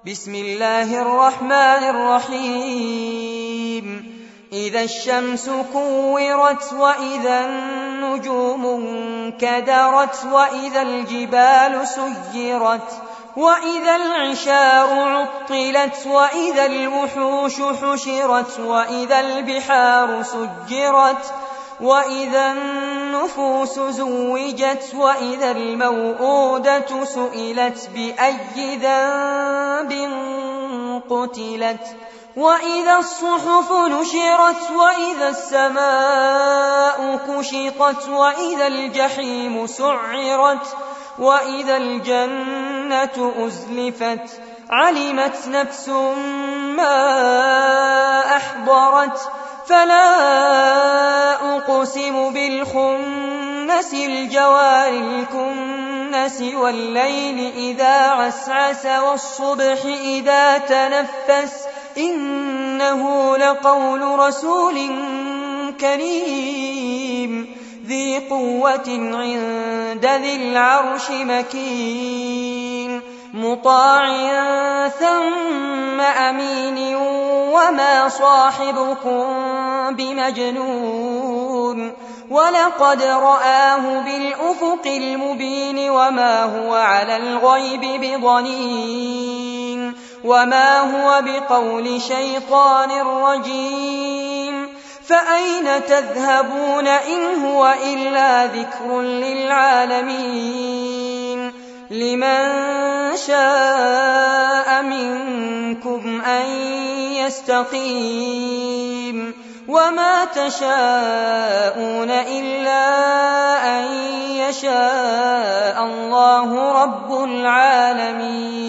بسم الله الرحمن الرحيم إذا الشمس كورت وإذا النجوم انكدرت وإذا الجبال سيرت وإذا العشار عطلت وإذا الوحوش حشرت وإذا البحار سجرت وإذا النفوس زوجت وإذا الموءودة سئلت بأي ذنب قتلت وإذا الصحف نشرت وإذا السماء كشطت وإذا الجحيم سعرت وإذا الجنة أزلفت علمت نفس ما أحضرت فلا أقسم بالخنس الجوار الكنس والليل إذا عسعس والصبح إذا تنفس إنه لقول رسول كريم ذي قوة عند ذي العرش مكين مطاع ثم أمين وما صاحبكم بمجنون ولقد رآه بالأفق المبين وما هو على الغيب بضنين وما هو بقول شيطان رجيم فأين تذهبون إن هو إلا ذكر للعالمين لمن شاء منكم أن يستقيم وما تشاءون إلا أن يشاء الله رب العالمين.